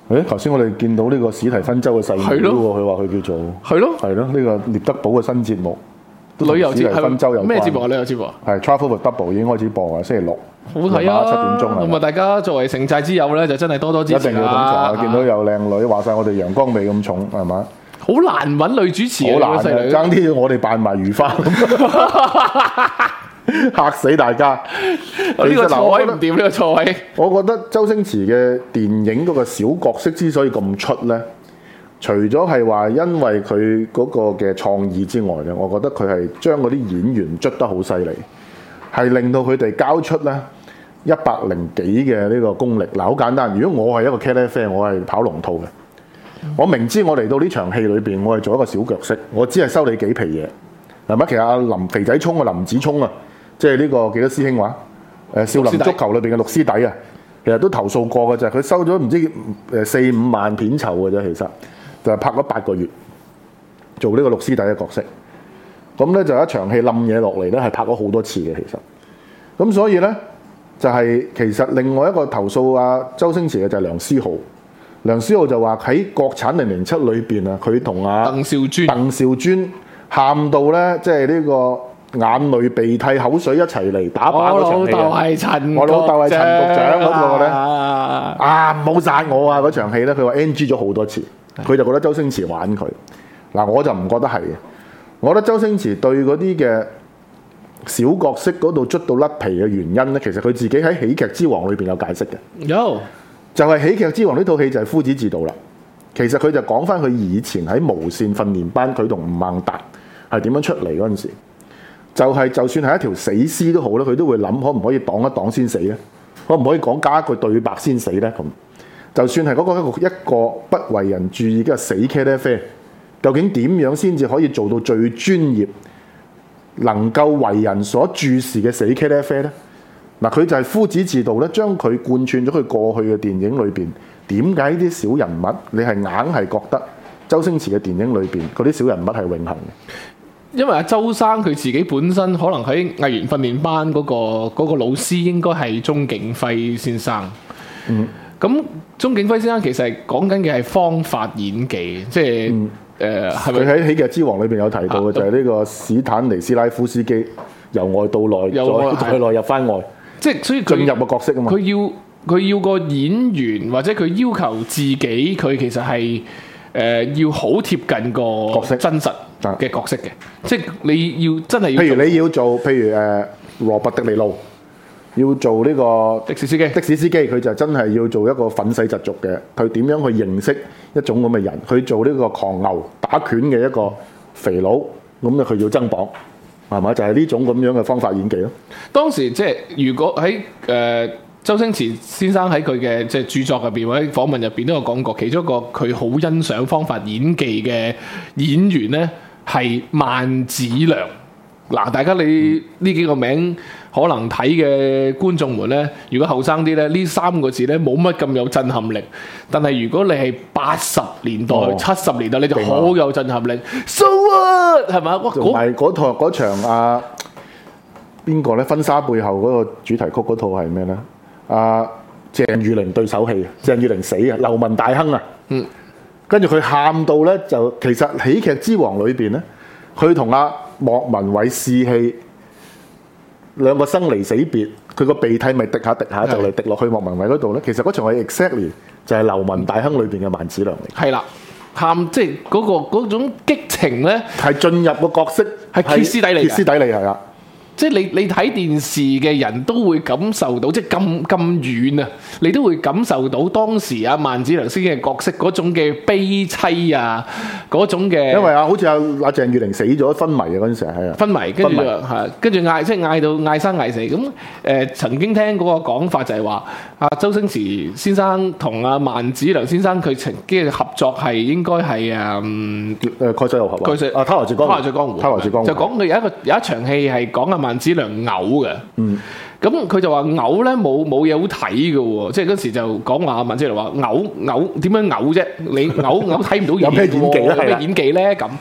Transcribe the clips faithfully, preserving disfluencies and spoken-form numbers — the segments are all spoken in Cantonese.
誒，頭先我哋見到呢個史提芬州嘅細妹喎，佢話佢叫做係咯， 係咯，呢個聶德堡嘅新節目， 旅遊節史提芬州有咩節目啊？旅遊節目係 Travel with Double 已經開始播啊，星期六好睇啊， 七點鐘咁啊，大家作為城寨之友咧，就真係多多支持一定要咁做啦。 啊！見到有靚女，話晒我哋陽光味咁重係嘛？ 好難揾女主持啊， 好難細女啊！爭啲我哋扮埋如花咁。嚇死大家！ 呢個錯位唔掂，呢個錯位。 我覺得周星馳嘅電影嗰個小角色之所以咁出呢，除咗係話因為佢嗰個嘅創意之外呢，我覺得佢係將嗰啲演員捽得好犀利，係令到佢哋交出呢一百零幾嘅呢個功力。嗱，好簡單，如果我係一個茄喱啡，我係跑龍套嘅，我明知我嚟到呢場戲裏邊，我係做一個小角色，我只係收你幾皮嘢，係咪？其實阿林肥仔聰啊，林子聰啊。即係呢個幾多師兄話？誒少林足球裏邊嘅陸師弟啊，其實都投訴過嘅啫。佢收咗唔知誒四五萬片酬嘅啫，其實就係拍咗八個月做呢個陸師弟嘅角色。咁咧就一場戲冧嘢落嚟咧，係拍咗好多次嘅其實。咁所以咧就係、是、其實另外一個投訴啊周星馳嘅就係梁思浩。梁思浩就話喺國產零零七裏邊啊，佢同阿鄧兆尊鄧兆尊喊到咧，即係呢個。眼淚鼻涕口水一齊嚟打靶嗰場戲啊！我老豆係陳局長嗰個咧啊，唔好殺我啊！嗰場戲咧，佢話 N G 咗好多次，佢就覺得周星馳玩佢。嗱，我就唔覺得係嘅。我覺得周星馳對嗰啲嘅小角色嗰度捽到甩皮嘅原因咧，其實佢自己喺《喜劇之王》裏邊有解釋嘅。 有就係《喜劇之王》呢套戲就係夫子自道啦。其實佢就講翻佢以前喺無線訓練班，佢同吳孟達係點樣出嚟嗰陣時。就係就算係一條死屍都好啦，佢都會諗可唔可以擋一擋先死咧？可唔可以講加一句對白先死咧？咁就算係嗰個一個一個不為人注意嘅死茄喱啡，究竟點樣先至可以做到最專業、能夠為人所注視嘅死茄喱啡咧？嗱，佢就係夫子自道咧，將佢貫穿咗佢過去嘅電影裏邊。點解呢啲小人物你係硬係覺得周星馳嘅電影裏邊嗰啲小人物係永恆嘅？ 因為阿周生佢自己本身可能喺藝員訓練班嗰、嗰個嗰個老師應該係鐘景輝先生。嗯，咁鐘景輝先生其實係講緊嘅係方法演技，即係誒係咪？佢喺 《喜劇之王》裏邊有提到嘅就係呢個史坦尼斯拉夫斯基由外到內，再再內入翻外， 即係所以進入個角色啊嘛。 佢要佢要個演員或者佢要求自己，佢其實係誒、呃、要好貼近個角色真實嘅角色嘅，即係你要真係要。 譬如你要做，譬如誒羅拔迪尼路，要做呢個的士司機。的士司機佢就真係要做一個憤世嫉俗嘅，佢點樣去認識一種咁嘅人？佢做呢個狂牛打拳嘅一個肥佬，咁咧佢要增磅，係咪？就係呢種咁樣嘅方法演技咯。 當時即係如果喺誒。呃周星馳先生喺佢嘅即係著作入邊或者訪問入邊都有講過，其中一個佢好欣賞方法演技嘅演員呢係萬梓良。嗱，大家你呢幾個名可能睇嘅觀眾們呢，如果後生啲呢，呢三個字呢冇乜咁有震撼力。但係如果你係八十年代、七十、哦、年代，你就好有震撼力。So what 係咪？哇！ 同埋嗰套嗰場啊，邊個呢？婚紗背後嗰個主題曲嗰套係咩呢？啊，鄭裕玲對手戲，鄭裕玲死啊，流氓大亨啊，嗯，跟住佢喊到咧，就其實《喜劇之王》裏邊咧，佢同阿莫文蔚試戲，兩個生離死別，佢個鼻涕咪滴下滴下就嚟滴落去莫文蔚嗰度咧。其實嗰場係 exactly 就係《流氓大亨》裏邊嘅萬梓良嚟。 係啦，喊即係嗰個嗰種激情咧， 係進入個角色， 係歇斯底里， 歇斯底里係啦。 即係你你睇電視嘅人都會感受到，即係咁咁遠啊，你都會感受到當時阿萬梓良先嘅角色嗰種嘅悲凄啊，嗰種嘅。因為啊，好似阿阿鄭裕玲死咗昏迷啊，嗰陣時係啊。 昏迷，跟住係跟住嗌，即係嗌到嗌生嗌死。咁誒、呃、曾經聽嗰個講法就係話，阿周星馳先生同阿萬梓良先生佢曾經嘅合作係應該係誒誒蓋世豪俠啊。蓋世啊，他來自江湖。他來自江湖。他來自江湖。 就講佢有一個有一場戲係講阿萬梓良嘔嘅，咁佢、嗯、就話嘔咧冇冇嘢好睇嘅喎，即係嗰時就講話萬梓良話嘔嘔點樣嘔啫？你嘔嘔睇唔到嘢，有咩演技咧？有咩演技咧？咁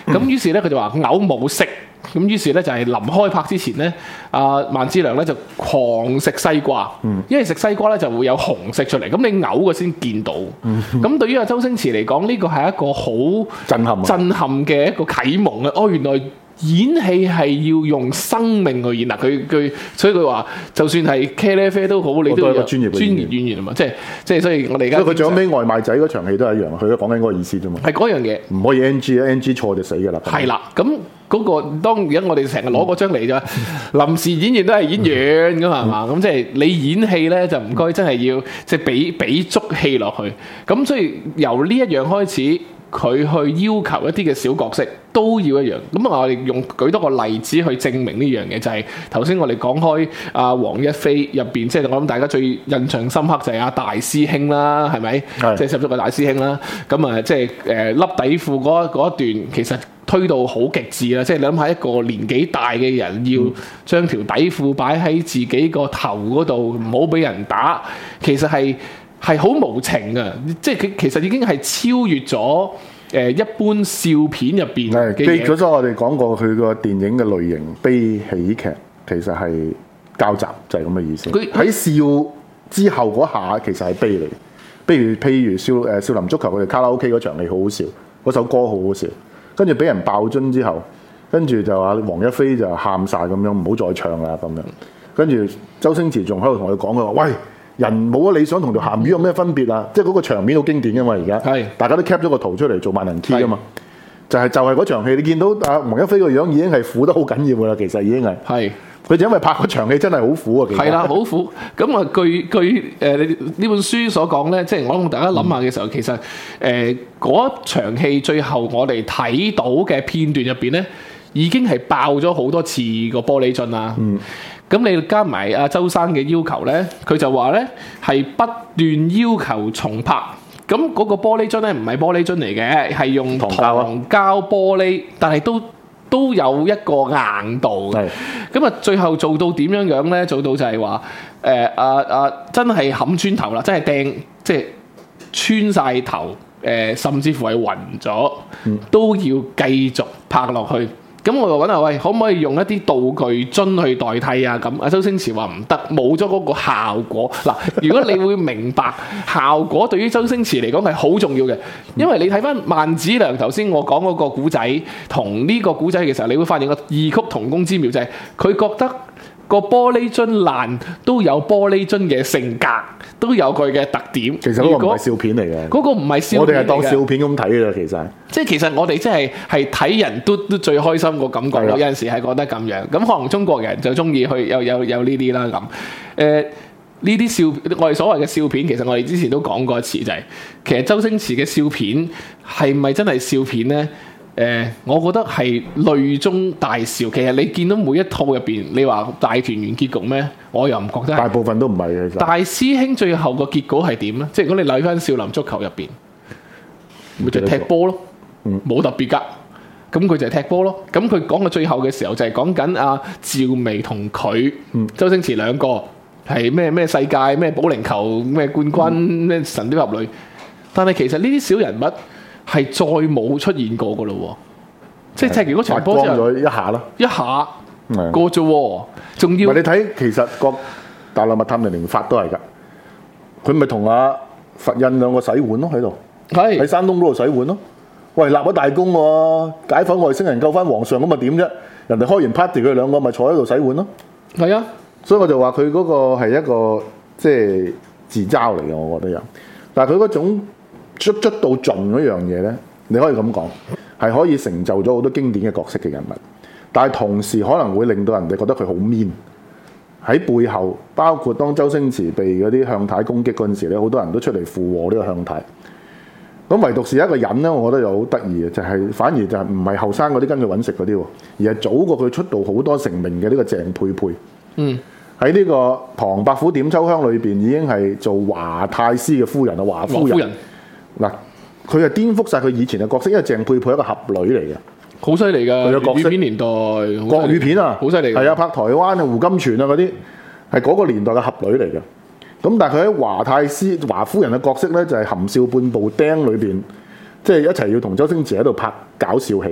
咁於是咧佢就話嘔冇食。咁於是咧就係臨開拍之前咧，阿萬梓良咧就狂食西瓜，嗯、因為食西瓜咧就會有紅色出嚟，咁你嘔嘅先見到。咁、嗯、對於阿周星馳嚟講，呢個係一個好震撼、 震撼嘅一個啟蒙啊！哦，原來演戲係要用生命去演啊！佢佢所以佢話，就算係茄喱啡都好，你都要有專業專業演員啊嘛！即係即係，所以我哋而家佢最尾外賣仔嗰場戲都係一樣，佢都講緊嗰個意思啫嘛。 係嗰樣嘢， 唔可以 N G 啊 ，N G 錯就死㗎啦。 係啦，咁。嗰、那個當而家我哋成日攞嗰張嚟啫，臨時演員都係演員㗎嘛，係嘛？咁即係你演戲咧就唔該真係要即係俾俾足戲落去。咁所以由呢一樣開始，佢去要求一啲嘅小角色都要一樣。咁我哋用舉多個例子去證明呢樣嘢，就係頭先我哋講開阿黃一飛入邊，即係我諗大家最印象深刻就係阿大師兄啦，係咪？即係十足個大師兄啦。咁啊，即係誒笠底褲嗰嗰一段，其實推到好極致啦！即係你諗下一個年紀大嘅人要將條底褲擺喺自己個頭嗰度，唔好俾人打，其實係係好無情嘅。即係佢其實已經係超越咗誒一般笑片入邊嘅嘢。 嗰陣我哋講過佢個電影嘅類型悲喜劇，其實係交集，就係咁嘅意思。佢喺笑之後嗰下其實係悲嚟。譬如譬如少誒少林足球佢哋卡拉 OK 嗰場戲好好笑，嗰首歌好好笑。跟住俾人爆樽之後，跟住就話黃一飛就喊晒咁樣，唔好再唱啦咁樣。跟住周星馳仲喺度同佢講，佢話：喂，人冇咗理想同條鹹魚有咩分別啊？即係嗰個場面好經典㗎嘛！而家係大家都 cap 咗個圖出嚟做萬能 key 㗎嘛。就係、是、就係、是、嗰場戲，你見到阿黃一飛個樣已經係苦得好緊要㗎啦。其實已經係係佢就因為拍嗰場戲真係好苦啊。其實係啦，好苦。咁啊，據據誒你呢本書所講咧，即係我諗大家諗下嘅時候，嗯、其實誒嗰、呃、場戲最後我哋睇到嘅片段入邊咧，已經係爆咗好多次個玻璃樽啦。嗯。咁你加埋阿周生嘅要求咧，佢就話咧係不斷要求重拍。咁嗰個玻璃樽咧唔係玻璃樽嚟嘅，係用糖膠玻璃，但係都都有一個硬度嘅。咁啊，最後做到點樣樣咧？做到就係話誒啊啊，真係冚穿頭啦，真係掟即係穿晒頭誒、呃，甚至乎係暈咗，都要繼續拍落去。咁我就揾下喂，可唔可以用一啲道具樽去代替啊？咁阿周星馳話唔得，冇咗嗰個效果。嗱，如果你會明白效果對於周星馳嚟講係好重要嘅，因為你睇翻萬梓良頭先我講嗰個古仔同呢個古仔嘅時候，你會發現個異曲同工之妙就係、是、佢覺得個玻璃樽爛都有玻璃樽嘅性格，都有佢嘅特點。 其實嗰個唔係笑片嚟嘅， 嗰個唔係笑片嚟嘅。我哋係當笑片咁睇嘅，其實。即係其實我哋即係係睇人都都最開心個感覺咯。有陣時係覺得咁樣。咁可能中國人就中意去有有有呢啲啦咁。誒呢啲笑我哋所謂嘅笑片，其實我哋之前都講過一次，就係、是、其實周星馳嘅笑片係咪真係笑片咧？誒、呃，我覺得係淚中大笑。其實你見到每一套入邊，你話大團圓結局咩？我又唔覺得。大部分都唔係嘅。其實大師兄最後個結果係點咧？即係如果你睇翻少林足球入邊，咪就係踢波咯，冇、嗯、特別㗎。咁佢就係踢波咯。咁佢講到最後嘅時候，就係講緊阿趙薇同佢、嗯、周星馳兩個係咩咩世界咩保齡球咩冠軍咩、嗯、神雕俠侶。但係其實呢啲小人物係再冇出現過噶咯喎，即係踢完嗰場波之後，一下咯，一下過啫喎，仲要。唔係你睇，其實個大內密探零零發都係㗎，佢咪同阿佛印兩個洗碗咯喺度，喺山東嗰度洗碗咯。喂，立咗大功喎，解放外星人救翻皇上咁啊點啫？人哋開完 party，佢兩個咪坐喺度洗碗咯。係啊，所以我就話佢嗰個係一個即係自嘲嚟嘅，我覺得有。但係佢嗰種捽捽到盡嗰樣嘢咧，你可以咁講，係可以成就咗好多經典嘅角色嘅人物，但係同時可能會令到人哋覺得佢好 mean。喺背後，包括當周星馳被嗰啲向太攻擊嗰陣時咧，好多人都出嚟附和呢個向太。咁唯獨是一個人咧，我覺得又好得意嘅，就係、是、反而就係唔係後生嗰啲跟佢揾食嗰啲喎，而係早過佢出道好多成名嘅呢個鄭佩佩。嗯，喺呢個《唐伯虎點秋香》裏邊已經係做華太師嘅夫人啊，華夫人。嗱，佢係顛覆晒佢以前嘅角色，因為鄭佩佩係一個俠女嚟嘅，好犀利㗎。佢嘅國語片年代，國語片啊，好犀利。係啊，拍台灣啊、胡金銓啊嗰啲，係嗰個年代嘅俠女嚟嘅。咁但係佢喺華太師、華夫人嘅角色咧，就係、是、含笑半步釘裏邊，即、就、係、是、一齊要同周星馳喺度拍搞笑戲。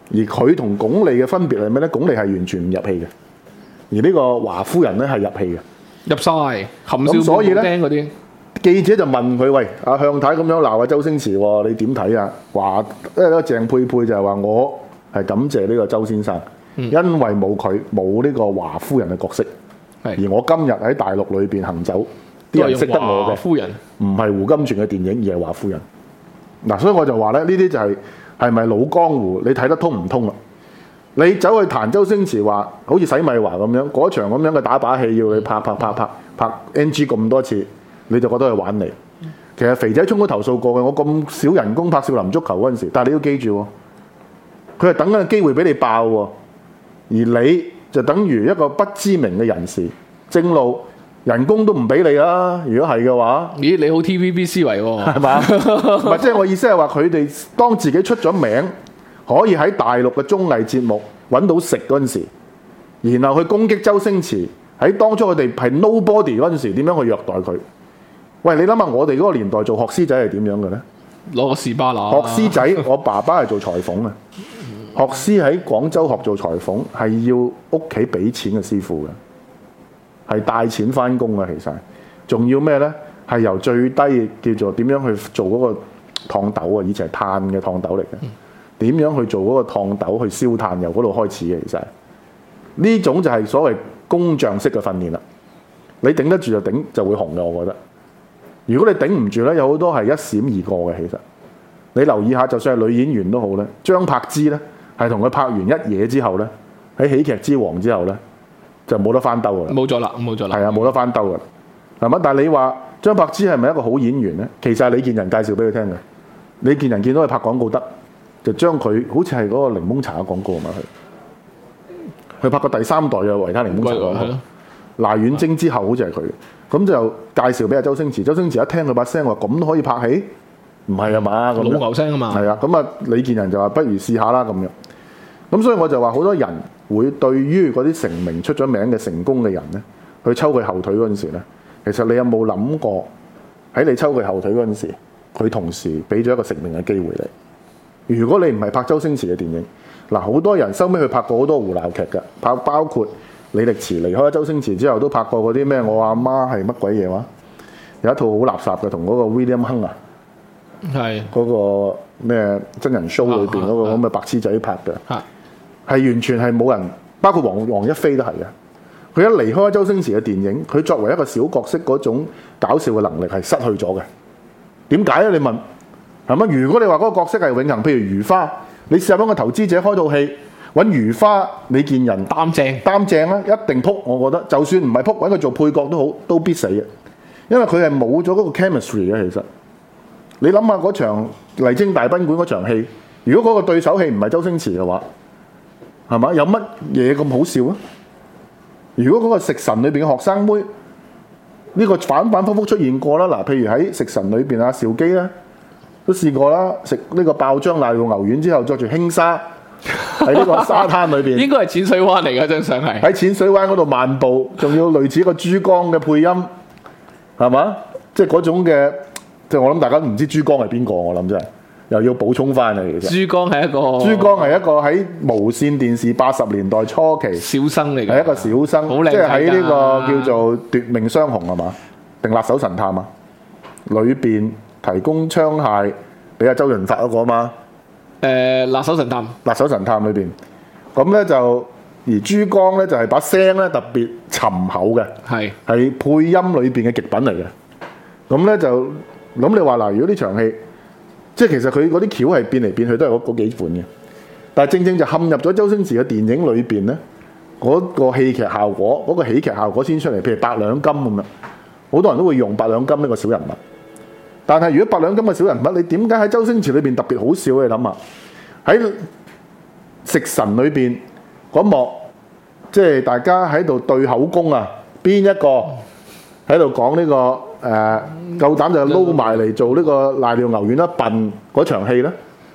而佢同鞏俐嘅分別係咩咧？鞏俐係完全唔入戲嘅，而呢個華夫人咧係入戲嘅。 入晒含笑咁所以呢半步釘嗰啲。 記者就問佢：喂，阿向太咁樣鬧阿周星馳喎，你點睇啊？話因為個鄭佩佩就係話我係感謝呢個周先生， 嗯、 因為冇佢冇呢個華夫人嘅角色，而我今日喺大陸裏邊行走，啲人識得我嘅夫人， 唔係胡金銓嘅電影，而係華夫人。嗱，所以我就話咧，呢啲就係係咪老江湖？你睇得通唔通啦？你走去彈周星馳話，好似洗米華咁樣嗰場咁樣嘅打把戲，要你拍拍拍拍拍 N G 咁多次。你就覺得係玩你。其實肥仔聰都投訴過嘅，我咁少人工拍少林足球嗰陣時，但係你要記住，佢係等緊個機會俾你爆喎，而你就等於一個不知名嘅人士，正路人工都唔俾你啦。如果係嘅話， 咦，你好 T V B 思維喎， 係嘛？唔係，即係我意思係話佢哋當自己出咗名，可以喺大陸嘅綜藝節目揾到食嗰陣時，然後去攻擊周星馳，喺當初佢哋係 nobody 嗰陣時，點樣去虐待佢？喂，你諗下我哋嗰個年代做學師仔係點樣嘅咧？ 攞個士巴拿。 學師仔，我爸爸係做裁縫嘅。學師喺廣州學做裁縫係要屋企俾錢嘅師傅嘅，係帶錢翻工嘅。其實仲要咩咧？係由最低叫做點樣去做嗰個燙斗啊？以前係炭嘅燙斗嚟嘅，點樣去做嗰個燙斗去燒炭，由嗰度開始嘅。其實呢種就係所謂工匠式嘅訓練啦。你頂得住就頂就會紅嘅，我覺得。如果你頂唔住咧，有好多係一閃而過嘅。其實你留意下，就算係女演員都好咧，張柏芝咧係同佢拍完一嘢之後咧，喺喜劇之王之後咧就冇得翻兜㗎啦。 冇咗啦，冇咗啦。 係啊，冇得翻兜㗎啦，係嘛？但係你話張柏芝係咪一個好演員咧？其實係李健仁介紹俾佢聽嘅。李健仁見到佢拍廣告得，就將佢好似係嗰個檸檬茶嘅廣告啊嘛，佢佢拍過第三代嘅維他檸檬茶廣告。賴婉晶之後好似係佢，咁就介紹俾阿周星馳。周星馳一聽佢把聲話，咁都可以拍戲？唔係啊嘛， 老牛聲啊嘛。 係啊，咁啊李健仁就話不如試下啦咁樣。咁所以我就話好多人會對於嗰啲成名出咗名嘅成功嘅人咧，去抽佢後腿嗰陣時咧，其實你有冇諗過喺你抽佢後腿嗰陣時，佢同時俾咗一個成名嘅機會你？如果你唔係拍周星馳嘅電影，嗱好多人收尾去拍過好多胡鬧劇㗎，拍包括。李力持離開咗周星馳之後，都拍過嗰啲咩？我阿媽係乜鬼嘢話？有一套好垃圾嘅，同嗰個 William Hung 啊，係嗰個咩真人 show 裏邊嗰個咁嘅白痴仔拍嘅，係、啊、完全係冇人，包括黃黃一飛都係嘅。佢一離開咗周星馳嘅電影，佢作為一個小角色嗰種搞笑嘅能力係失去咗嘅。點解咧？你問係咪？如果你話嗰個角色係永恆，譬如如花，你試下幫個投資者開套戲。揾如花李健仁擔正擔正啦，一定撲！我覺得就算唔係撲，揾佢做配角都好，都必死嘅。因為佢係冇咗嗰個 chemistry 嘅。其實你諗下嗰場麗晶大賓館嗰場戲，如果嗰個對手戲唔係周星馳嘅話，係嘛？有乜嘢咁好笑啊？如果嗰個食神裏邊嘅學生妹，呢、呢個反反覆覆出現過啦。嗱，譬如喺食神裏邊阿兆基咧都試過啦，食呢個爆漿瀨尿牛丸之後，着住輕紗。喺呢個沙灘裏邊， 應該係淺水灣嚟嘅張相係。 喺淺水灣嗰度漫步，仲要類似一個珠江嘅配音，係嘛？即係嗰種嘅，即係我諗大家唔知珠江係邊個，我諗真係又要補充翻嚟。其實珠江係一個， 珠江係一個喺無線電視八十年代初期小生嚟嘅， 係一個小生，即係喺呢個叫做奪命雙雄係嘛？定辣手神探啊？裏邊提供槍械俾阿周潤發嗰個啊嘛？ 誒、呃、辣手神探，辣手神探裏邊，咁咧就而珠江咧就係、是、把聲咧特別沉厚嘅，係係配音裏邊嘅極品嚟嘅。咁咧就咁你話嗱，如果呢場戲，即係其實佢嗰啲橋係變嚟變去都係嗰嗰幾款嘅，但係正正就陷入咗周星馳嘅電影裏邊咧，嗰、那個戲劇效果，嗰、那個喜劇效果先出嚟。譬如八兩金咁樣，好多人都會用八兩金呢個小人物。但係如果八兩金嘅小人物，你點解喺周星馳裏邊特別好笑？你諗下，喺食神裏邊嗰幕，即係大家喺度對口供啊，邊一個喺度講呢個誒、呃、夠膽就撈埋嚟做呢個瀨尿牛丸一笨嗰場戲咧？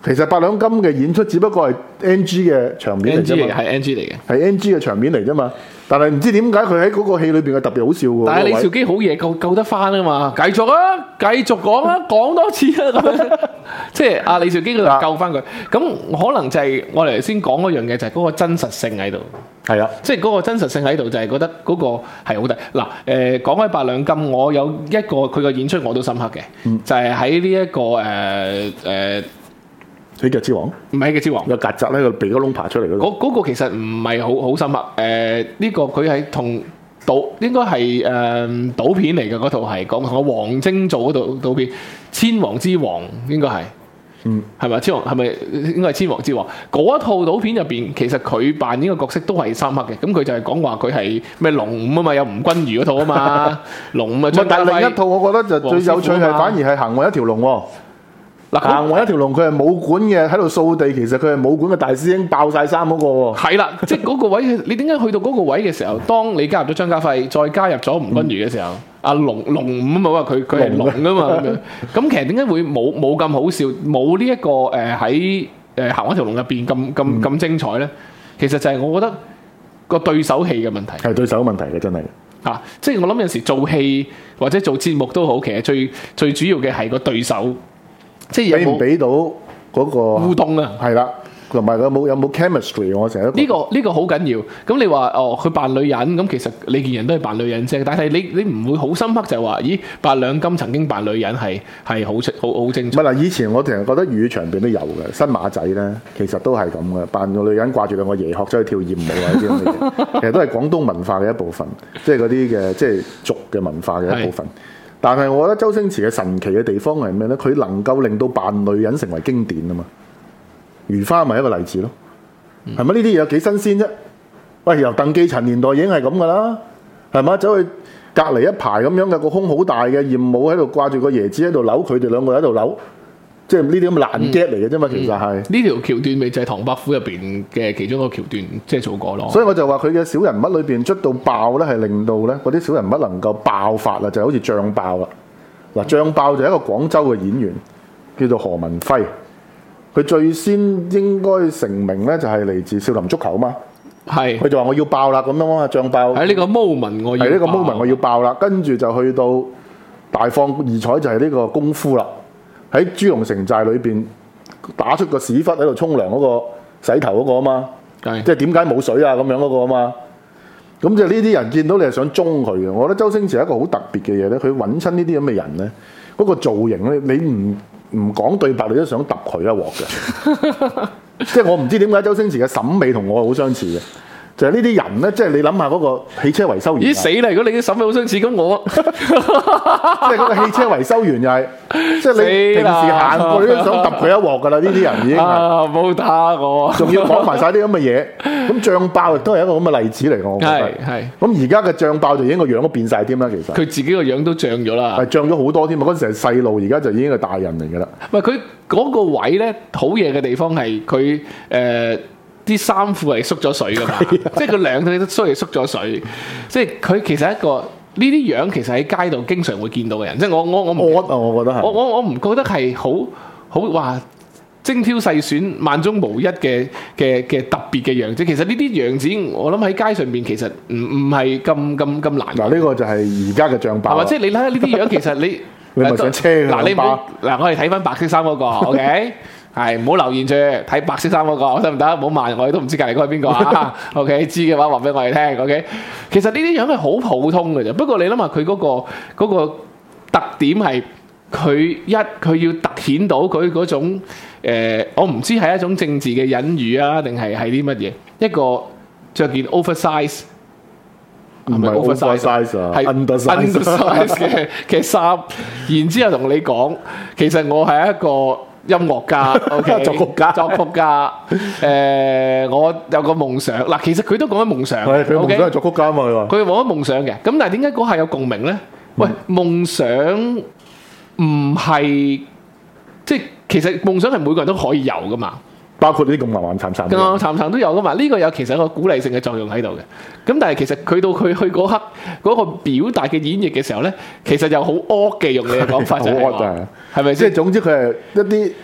其實八兩金嘅演出只不過係 N G 嘅場面嚟 N G 嚟啫嘛， 係 N G 嚟嘅。 係 N G 嘅場面嚟啫嘛。但係唔知點解佢喺嗰個戲裏邊係特別好笑喎。 但係李嗰個位兆基好嘢，救救得翻啊嘛！繼續啊，繼續講啊，講多次啊咁樣。即係阿李兆基佢就救翻佢。咁可能就係我哋頭先講嗰樣嘢，就係嗰個真實性喺度。 係啊， 即係嗰個真實性喺度，就係覺得嗰個係好大。嗱，誒講開八兩金，我有一個佢個演出我都深刻嘅， 嗯就係喺呢一個誒誒喜劇之王唔係嘅之王。 有曱甴喺個鼻哥窿爬出嚟嗰度。 嗰嗰個其實唔係好好深刻。誒、呢、個佢係同賭應該係誒賭片嚟嘅，嗰套係講同阿王晶做嗰套賭片《千王之王》應該係。 嗯， 係咪千王？係咪應該係千王之王？嗰一套賭片入邊，其實佢扮演嘅角色都係深刻嘅。咁佢就係講話佢係咩龍五啊嘛，有吳君如嗰套啊嘛，龍五啊張家輝。 但係另一套我覺得就最有趣係反而係行運一條龍喎。 嗱， 行運一條龍佢係武館嘅喺度掃地，其實佢係武館嘅大師兄爆晒衫嗰個喎。 係啦，即係嗰個位，你點解去到嗰個位嘅時候，當你加入咗張家輝，再加入咗吳君如嘅時候，阿龍龍五啊嘛，話佢佢係龍啊嘛咁樣。咁其實點解會冇冇咁好笑，冇呢一個誒喺誒行運一條龍入邊咁咁咁精彩咧？其實就係我覺得個對手戲嘅問題。 係對手問題嘅，真係。 啊，即係我諗有時做戲或者做節目都好，其實最最主要嘅係個對手。即係俾唔俾到嗰個互動啊？ 係啦，同埋有冇有冇 chemistry？我成日呢個呢個好緊要。咁你話哦，佢扮女人，咁其實你見人都係扮女人啫。但係你你唔會好深刻就係話，咦，八兩金曾經扮女人係係好出好好精彩。 唔係嗱，以前我成日覺得粵語長片都有嘅，新馬仔咧其實都係咁嘅，扮個女人掛住兩個爺學走去跳豔舞啊啲咁嘅嘢，其實都係廣東文化嘅一部分，即係嗰啲嘅即係族嘅文化嘅一部分。但係我覺得周星馳嘅神奇嘅地方係咩咧？佢能夠令到扮女人成為經典啊嘛！如花咪一個例子咯，係咪呢啲嘢有幾新鮮啫？喂，由鄧寄塵年代已經係咁噶啦，係咪？走去隔離一排咁樣嘅個胸好大嘅豔舞喺度掛住個椰子喺度扭，佢哋兩個喺度扭，即係呢啲咁嘅爛 get 嚟嘅啫嘛，其實係。 呢條橋段咪就係唐伯虎入邊嘅其中一個橋段，即係做過咯。 所以我就話佢嘅小人物裏邊捽到爆咧，係令到咧嗰啲小人物能夠爆發啦，就好似醬爆啦。嗱，醬爆就係一個廣州嘅演員，叫做何文輝。佢最先應該成名咧，就係嚟自少林足球啊嘛。 係。 佢就話我要爆啦咁樣啊，醬爆。 喺呢個 moment 我要。 係呢個 moment 我要爆啦，跟住就去到大放異彩就係呢個功夫啦。喺豬籠城寨裏邊打出個屎忽喺度沖涼嗰個洗頭嗰個啊嘛，即係點解冇水啊咁樣嗰個啊嘛，咁就呢啲人見到你係想中佢嘅。我覺得周星馳係一個好特別嘅嘢咧，佢揾親呢啲咁嘅人咧，嗰、嗰個造型咧，你唔唔講對白你都想揼佢一鑊嘅，即係我唔知點解周星馳嘅審美同我係好相似嘅。就係呢啲人咧，即係你諗下嗰個汽車維修員。 咦死啦！如果你嘅審美好相似，咁我即係嗰個汽車維修員又係，即係你平時行過你都想揼佢一鑊㗎啦！呢啲人已經啊冇打我， 仲要講埋晒啲咁嘅嘢。咁醬爆亦都係一個咁嘅例子嚟，我覺得。 係係。 咁而家嘅醬爆就已經個樣都變晒添啦，其實。 佢自己個樣都漲咗啦。 係漲咗好多添啊！嗰陣時係細路，而家就已經係大人嚟㗎啦。 唔係佢嗰個位咧，好嘢嘅地方係佢誒。啲衫褲係縮咗水㗎嘛，即係佢兩對都縮嚟縮咗水，即係佢其實一個呢啲樣其實喺街度經常會見到嘅人，即係我我我唔， 啊，我覺得係， 我我我唔覺得係好好話精挑細選、萬中無一嘅嘅嘅特別嘅樣子。其實呢啲樣子我諗喺街上邊其實唔唔係咁咁咁難。 嗱呢個就係而家嘅醬爆。 係嘛？即係你睇下呢啲樣，其實你你咪想車佢嗱你包嗱我哋睇翻白色衫嗰個 ，OK。係唔好留言住，睇白色衫嗰個得唔得？唔好問，我哋都唔知隔離嗰係邊個啊？OK，知嘅話話俾我哋聽。OK，其實呢啲樣係好普通嘅啫。不過你諗下佢嗰個嗰個特點係佢一佢要突顯到佢嗰種誒，我唔知係一種政治嘅隱喻啊，定係係啲乜嘢？一個着件 oversize。 唔係 oversize 啊，係 undersize 嘅嘅衫，然之後同你講，其實我係一個音樂家 ，OK， 作曲家， 作曲家，誒、呃，我有個夢想。嗱，其實佢都講緊夢想， 係佢夢想係作曲家嘛，佢話佢冇乜夢想嘅。咁但係點解嗰下有共鳴咧？喂，夢想唔係即係其實夢想係每個人都可以有噶嘛。 包括啲咁橫橫殘殘， 橫殘殘都有噶嘛？呢個有其實一個鼓勵性嘅作用喺度嘅。咁但係其實佢到佢去嗰刻嗰個表達嘅演繹嘅時候咧，其實又好惡嘅，用你嘅講法就係，係咪先？ 即係總之佢係一啲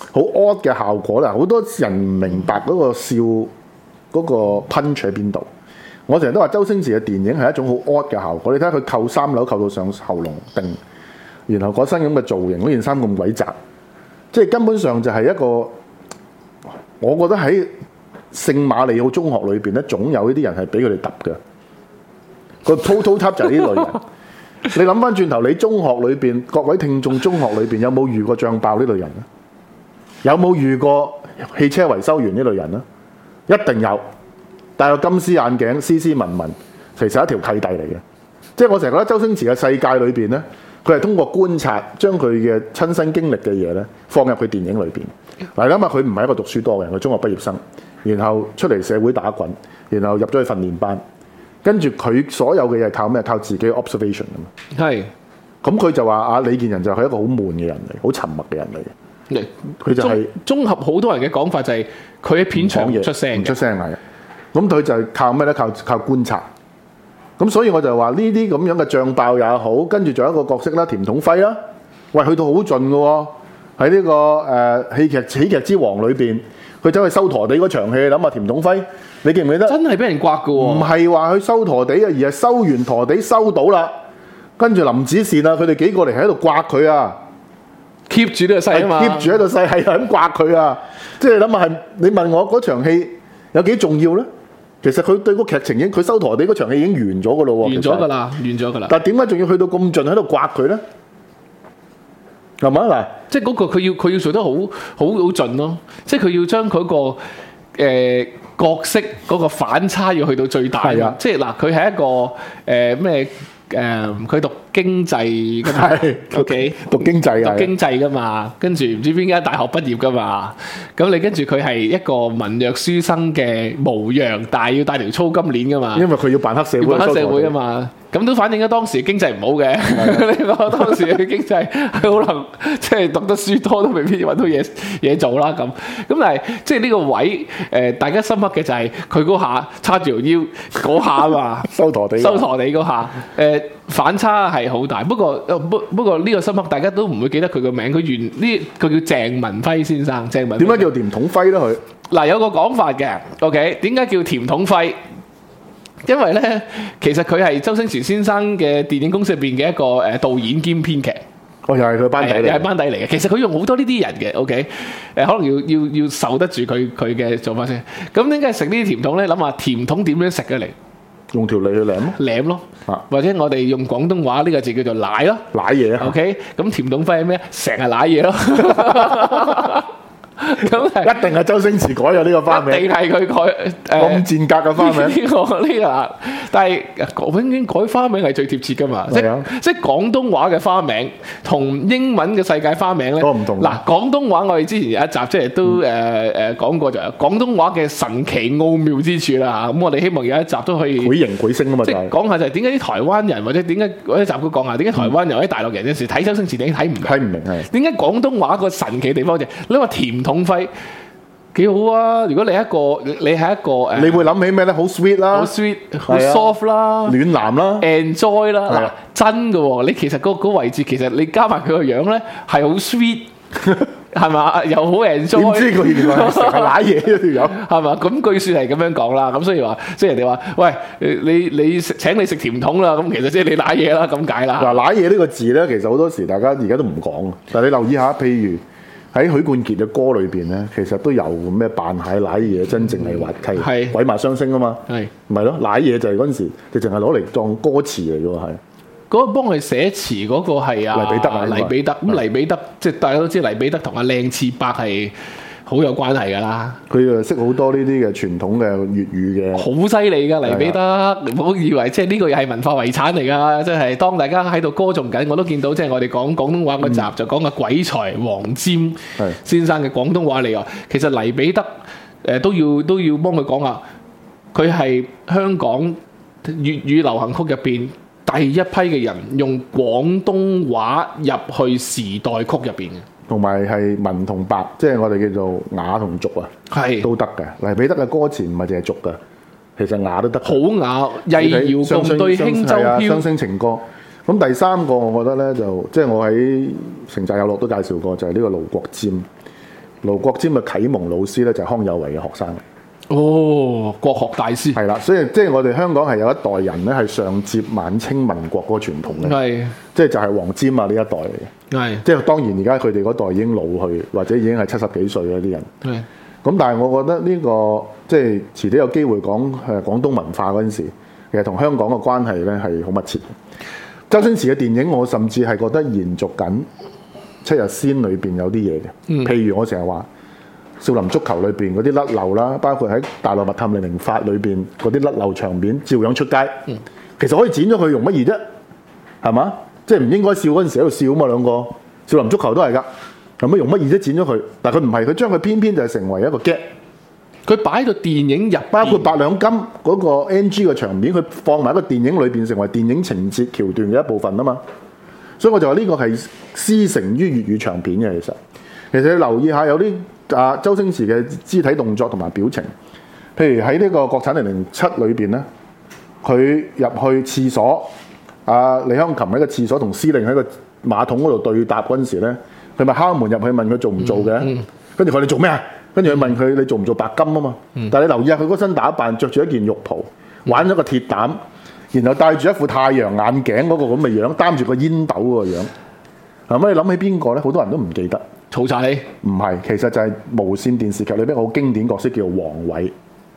好 odd 嘅效果啦。好多人唔明白嗰個笑嗰、個 punch 喺邊度。我成日都話周星馳嘅電影係一種好 odd 嘅效果。你睇下佢扣三樓扣到上喉嚨定，然後嗰身咁嘅造型，嗰件衫咁鬼窄，即係根本上就係一個，我覺得喺聖馬利奧中學裏邊咧，總有呢啲人係俾佢哋揼嘅。個 total type 就係呢類人。你諗翻轉頭，你中學裏邊各位聽眾，中學裏邊有冇遇過脹爆呢類人咧？有冇遇過汽車維修員呢類人咧？一定有，戴個金絲眼鏡，斯斯文文，其實係一條契弟嚟嘅。即係我成日覺得周星馳嘅世界裏邊咧，佢係通過觀察，將佢嘅親身經歷嘅嘢咧，放入佢電影裏邊。嗱，諗下佢唔係一個讀書多嘅人，佢中學畢業生，然後出嚟社會打滾，然後入咗去訓練班。跟住佢所有嘅嘢靠咩？靠自己 observation 啊嘛。係。咁佢就話啊，李健仁就係一個好悶嘅人嚟，好沉默嘅人嚟嘅。佢就係綜合好多人嘅講法，就係佢喺片場唔出聲， 唔出聲係。咁佢就係靠咩咧？靠靠觀察。咁所以我就話呢啲咁樣嘅脹爆也好，跟住仲有一個角色啦，甜筒輝啦，喂，去到好盡嘅喎。喺呢、這個誒、呃、戲劇喜劇之王裏邊，佢走去收陀地嗰場戲，諗下甜筒輝。你記唔記得？ 真係俾人刮嘅喎！ 唔係話去收陀地啊，而係收完陀地收到啦，跟住林子善啊，佢哋幾個嚟喺度刮佢啊 ，keep 住呢個勢啊嘛 ，keep 住喺度勢係咁刮佢啊！即係諗下係你問我嗰場戲有幾重要咧？其實佢對個劇情已經佢收陀地嗰場戲已經完咗嘅咯喎， 完咗㗎啦，完咗㗎啦。 但係點解仲要去到咁盡喺度刮佢咧？係嘛嗱？ 即係嗰個佢要佢要做得好好好盡咯，即係佢要將佢、嗰個誒。呃角色嗰個反差要去到最大啊！即係嗱，佢係一個誒咩誒？佢、呃、讀經濟㗎嘛？OK， 讀經濟啊， 讀經濟㗎嘛？跟住唔知邊間大學畢業㗎嘛？咁你跟住佢係一個文弱書生嘅模樣，但係要戴條粗金鏈㗎嘛？因為佢要扮黑社會， 要扮黑社會啊嘛！咁都反映咗當時經濟唔好嘅，你講當時嘅經濟係可能即係讀得書多都未必揾到嘢嘢做啦咁。咁但係即係呢個位誒、呃，大家深刻嘅就係佢嗰下叉住條腰嗰下啊嘛， 收陀地收陀地嗰下誒、呃、反差係好大。不過不不過呢個深刻大家都唔會記得佢個名，佢原呢佢叫鄭文輝先生。鄭文輝點解叫甜筒輝咧？佢嗱有個講法嘅 ，OK？ 點解叫甜筒輝？因為咧，其實佢係周星馳先生嘅電影公司入邊嘅一個誒導演兼編劇。 哦，又係佢班底嚟， 又係班底嚟嘅。其實佢用好多呢啲人嘅，OK？誒，可能要要要受得住佢佢嘅做法先。咁點解食呢啲甜筒咧？諗下甜筒點樣食嘅嚟？ 用條脷去舐咯， 舐咯。啊，或者我哋用廣東話呢個字叫做舐咯， 舐嘢啊。 OK？咁甜筒輝係咩？成日舐嘢咯。咁一定係周星馳改咗呢個花名， 一定係佢改誒咁賤格嘅花名。 呢個呢個，但係永遠改花名係最貼切噶嘛？即即廣東話嘅花名同英文嘅世界花名咧， 都唔同。 嗱，廣東話我哋之前有一集即係都誒誒講過就係廣東話嘅神奇奧妙之處啦嚇。咁我哋希望有一集都可以繪形繪聲啊嘛， 即係講下就係點解啲台灣人或者點解嗰一集都講下點解台灣人或者大陸人有時睇周星馳電影睇唔明睇唔明係點解廣東話個神奇地方就係你話甜筒輝幾好啊！如果你一個你係一個誒， 你會諗起咩咧？好 sweet 啦， 好 sweet，好 soft 啦， 暖男啦 ，enjoy 啦。嗱，真嘅喎，你其實嗰嗰位置其實你加埋佢個樣咧係好 sweet，係嘛？又好 enjoy。點知佢原來成日揦嘢呢條友係嘛？咁據説係咁樣講啦。咁所以話即係人哋話，喂，你你食請你食甜筒啦。咁其實即係你揦嘢啦，咁解啦。嗱，揦嘢呢個字咧，其實好多時大家而家都唔講。但係你留意下，譬如。喺許冠傑嘅歌裏邊咧，其實都有咩扮蟹舐嘢，真正係滑稽，鬼馬雙星啊嘛，係咪咯？舐嘢就係嗰陣時，就淨係攞嚟當歌詞嚟嘅喎，係。嗰個幫佢寫詞嗰個係啊黎彼得啊，黎彼得咁黎彼得，即係大家都知黎彼得同阿靚次伯係好有關係㗎啦。佢誒識好多呢啲嘅傳統嘅粵語嘅，好犀利㗎黎彼得，唔好以為即係呢個又係文化遺產嚟㗎，即係當大家喺度歌頌緊，我都見到即係我哋講廣東話嗰集、嗯、就講個鬼才黃霑先生嘅廣東話嚟㗎。其實黎彼得誒都要都要幫佢講下，佢係香港粵語流行曲入邊第一批嘅人用廣東話入去時代曲入邊嘅。同埋係文同白，即係我哋叫做雅同俗啊，係都得嘅。黎彼得嘅歌詞唔係淨係俗嘅，其實雅都得。好雅，曳搖共對輕舟飄，雙星情歌。咁第三個我覺得咧就即係我喺城寨有樂都介紹過，就係、是、呢個盧國沾。 盧國沾嘅啟蒙老師咧就係康有為嘅學生。 哦，國學大師係啦，所以即係我哋香港係有一代人咧係上接晚清民國嗰個傳統嘅， 係即係就係黃霑啊呢一代嚟嘅。 係即係當然而家佢哋嗰代已經老去，或者已經係七十幾歲嗰啲人。 係咁但係我覺得呢、這個即係遲啲有機會講誒廣東文化嗰陣時，其實同香港嘅關係咧係好密切。周星馳嘅電影我甚至係覺得延續緊《七日仙》裏邊有啲嘢嘅， 嗯譬如我成日話少林足球裏邊嗰啲甩漏啦，包括喺《大內密探零零發》裏邊嗰啲甩漏場面照樣出街。 嗯、 其實可以剪咗佢，容乜易啫？係嘛？即係唔應該笑嗰陣時喺度笑啊嘛，兩個少林足球都係㗎。有乜容乜易啫？剪咗佢，但係佢唔係，佢將佢偏偏就係成為一個 gag。 佢擺到電影入， 包括八兩金嗰個 N G 嘅場面，佢放埋一個電影裏邊，成為電影情節橋段嘅一部分啊嘛。所以我就話呢個係師承於粵語長片嘅。其實，其實你留意下有啲啊周星馳嘅肢體動作同埋表情，譬如喺呢個國產零零七裏邊咧，佢入去廁所，啊李香琴喺個廁所同司令喺個馬桶嗰度對答嗰陣時咧，佢咪敲門入去問佢做唔做嘅， 嗯嗯、 跟住佢哋做咩啊？跟住佢問佢你做唔做白金啊嘛？嗯、但係你留意下佢嗰身打扮，着住一件浴袍，玩咗個鐵膽，然後戴住一副太陽眼鏡嗰個咁嘅樣，擔住個煙斗嗰個樣。係咪你諗起邊個咧？好多人都唔記得。 曹查理唔係，其實就係無線電視劇裏邊好經典角色叫黃偉。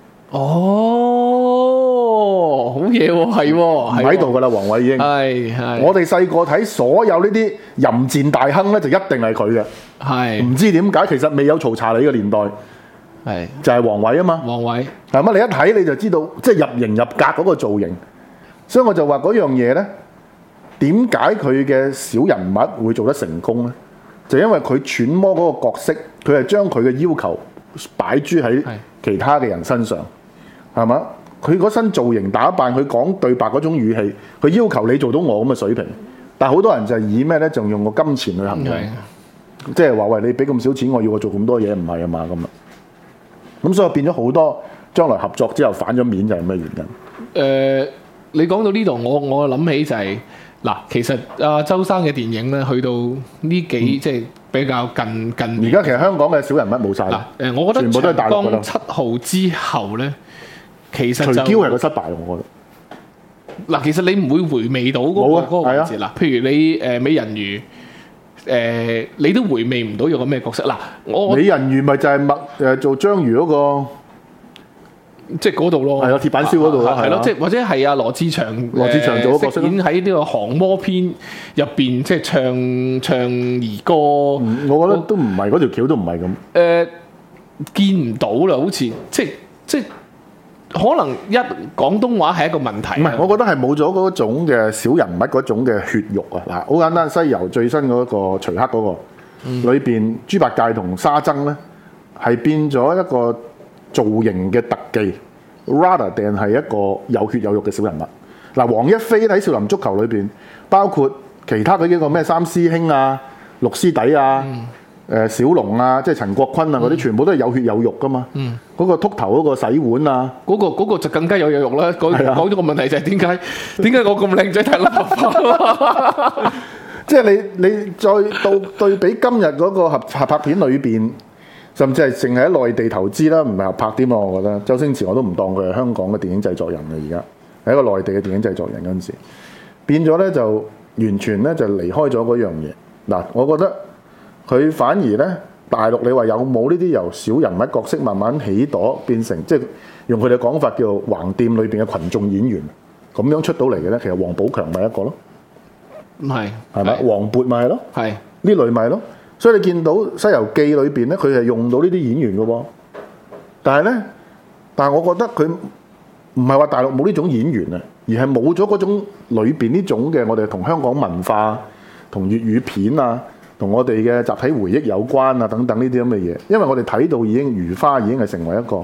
哦，好嘢喎，係喎， 唔喺度㗎啦，黃偉已經。 係係。 我哋細個睇所有呢啲淫賤大亨咧，就一定係佢嘅。 係。 唔知點解，其實未有曹查理嘅年代， 係就係黃偉啊嘛。 黃偉係乜？你一睇你就知道，即係入型入格嗰個造型。所以我就話嗰樣嘢咧，點解佢嘅小人物會做得成功咧？就因為佢揣摩嗰個角色，佢係將佢嘅要求擺諸喺其他嘅人身上，係嘛？佢嗰身造型打扮，佢講對白嗰種語氣，佢要求你做到我咁嘅水平。但係好多人就係以咩咧？就用個金錢去衡量，即係話喂，你俾咁少錢，我要我做咁多嘢，唔係啊嘛咁啊。咁所以變咗好多將來合作之後反咗面，就係咩原因？ 誒、呃，你講到呢度，我我諗起就係、是。嗱，其實阿周生嘅電影咧，去到呢幾、嗯、即係比較近近。而家其實香港嘅小人物冇晒。 嗱，誒，我覺得全部都係大陸㗎啦。 七號之後咧，其實就徐嬌係個失敗，我覺得。 嗱，其實你唔會回味到嗰、那個嗰、啊、個位置啦。譬如你誒、呃、美人魚，誒、呃、你都回味唔到有個咩角色。嗱，我美人魚咪就係麥誒做章魚嗰、那個。 即係嗰度咯， 係啊，鐵板燒嗰度咯， 係咯，即係或者係阿羅志祥， 羅志祥做個角色， 演喺呢個降魔篇入邊，即係唱唱兒歌、 嗯。我覺得都唔係嗰條橋，都唔係咁。誒、 呃，見唔到啦，好似即係即係可能一廣東話係一個問題。 唔係，我覺得係冇咗嗰種嘅小人物嗰種嘅血肉啊！嗱，好簡單，西遊最新嗰個徐克嗰、那個，嗯、裏邊豬八戒同沙僧咧係變咗一個造型嘅特技 rather 定係一個有血有肉嘅小人物。嗱，黃一飛喺少林足球裏邊，包括其他嗰幾個咩三師兄啊、六師弟啊、誒、嗯呃、小龍啊，即係陳國坤啊嗰啲，嗯、全部都係有血有肉噶嘛。嗯，嗰個禿頭嗰個洗碗啊， 嗰、嗰個嗰個就更加有有肉啦。講講咗個問題就係點解點解我咁靚仔睇甩頭髮？ 即係你你再到對比今日嗰個合合拍片裏邊。甚至係淨係喺內地投資啦，唔係合拍啲嘛。我覺得周星馳我都唔當佢係香港嘅電影製作人嘅，而家係一個內地嘅電影製作人嗰陣時，變咗咧就完全咧就離開咗嗰樣嘢。嗱，我覺得佢反而咧大陸，你話有冇呢啲由小人物角色慢慢起朵變成，即係用佢哋講法叫做橫店裏邊嘅群眾演員咁樣出到嚟嘅咧？其實黃寶強咪一個咯， 唔係係咪？黃渤咪係咯，係呢類咪咯。所以你見到《西遊記》裏邊咧，佢係用到呢啲演員嘅喎。但係咧，但係我覺得佢唔係話大陸冇呢種演員啊，而係冇咗嗰種裏邊呢種嘅我哋同香港文化、同粵語片啊、同我哋嘅集體回憶有關啊等等呢啲咁嘅嘢。因為我哋睇到已經如花已經係成為一個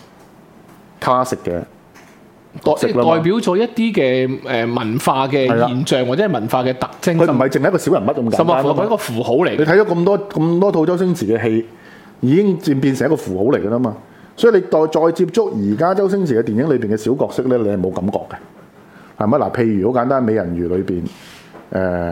classic 嘅。 代代表咗一啲嘅誒文化嘅現象或者係文化嘅特徵， 佢唔係淨係一個小人物咁簡單， 甚至乎係一個符號嚟。 你睇咗咁多咁多套周星馳嘅戲，已經漸變成一個符號嚟㗎啦嘛。所以你再再接觸而家周星馳嘅電影裏邊嘅小角色咧，你係冇感覺嘅，係咪嗱？譬如好簡單，《美人魚》裏邊誒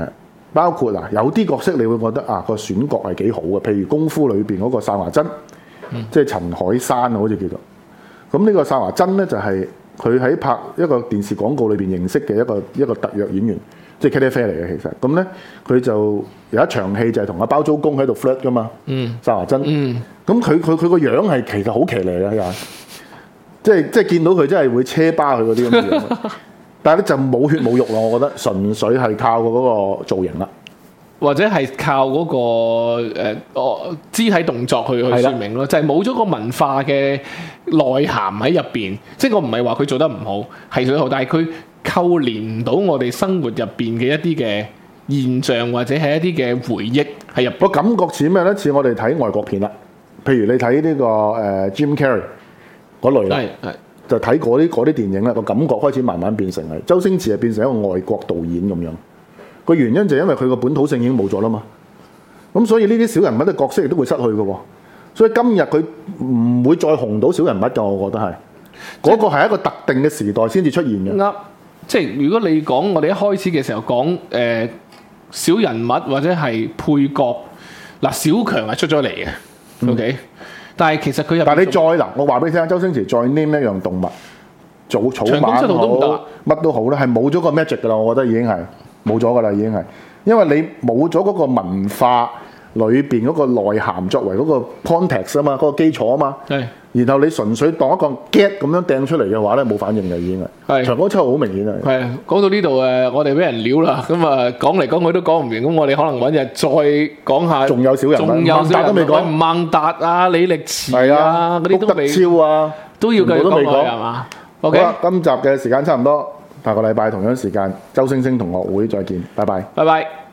包括嗱有啲角色你會覺得啊個選角係幾好嘅，譬如功夫裏邊嗰個哨牙珍，嗯、即係陳海珊好似叫做。咁呢個哨牙珍咧就係佢喺拍一個電視廣告裏邊認識嘅一個一個特約演員，即係茄喱啡嚟嘅其實。咁咧佢就有一場戲就係同阿包租公喺度 flirt 噶嘛，哨牙珍。咁佢佢佢個樣係其實好騎呢嘅，又即係即係見到佢真係會車巴佢嗰啲咁嘅樣。但係咧就冇血冇肉咯，我覺得純粹係靠嗰個造型啦， 或者係靠嗰、那個誒哦、呃、肢體動作去去説明咯，就係冇咗個文化嘅內涵喺入邊。即係我唔係話佢做得唔好，係做得好，但係佢扣連唔到我哋生活入邊嘅一啲嘅現象，或者係一啲嘅回憶喺入邊。 我感覺似咩咧？似我哋睇外國片啦，譬如你睇呢、這個誒、呃、Jim Carrey 嗰類啦。就睇嗰啲嗰啲電影啦，個感覺開始慢慢變成係周星馳係變成一個外國導演咁樣。個原因就係因為佢個本土性已經冇咗啦嘛。咁所以呢啲小人物嘅角色亦都會失去嘅喎。所以今日佢唔會再紅到小人物嘅，我覺得係嗰、嗰個係一個特定嘅時代先至出現嘅。 啱，即係如果你講我哋一開始嘅時候講誒、呃、小人物或者係配角，嗱小強係出咗嚟嘅、嗯、，OK。但係其實佢入， 但係你再嗱，我話俾你聽，周星馳再 name 一樣動物，做草蜢好，乜都好咧，係冇咗個 magic 噶啦，我覺得已經係冇咗噶啦，已經係，因為你冇咗嗰個文化裏邊嗰個內涵作為嗰個 context 啊嘛，嗰個基礎啊嘛，係。然後你純粹當一個 get 咁樣掟出嚟嘅話咧，冇反應嘅已經係。係。長江七號好明顯係。係。講到呢度誒，我哋俾人撩啦，咁啊講嚟講去都講唔完，咁我哋可能揾日再講下。仲有小人物，孟達都未講。孟達啊，李力持啊，嗰啲都未。卜德超啊，都要繼續講係嘛 ？OK。好啦，今集嘅時間差唔多，下個禮拜同樣時間，周星星同學會再見，拜拜。拜拜。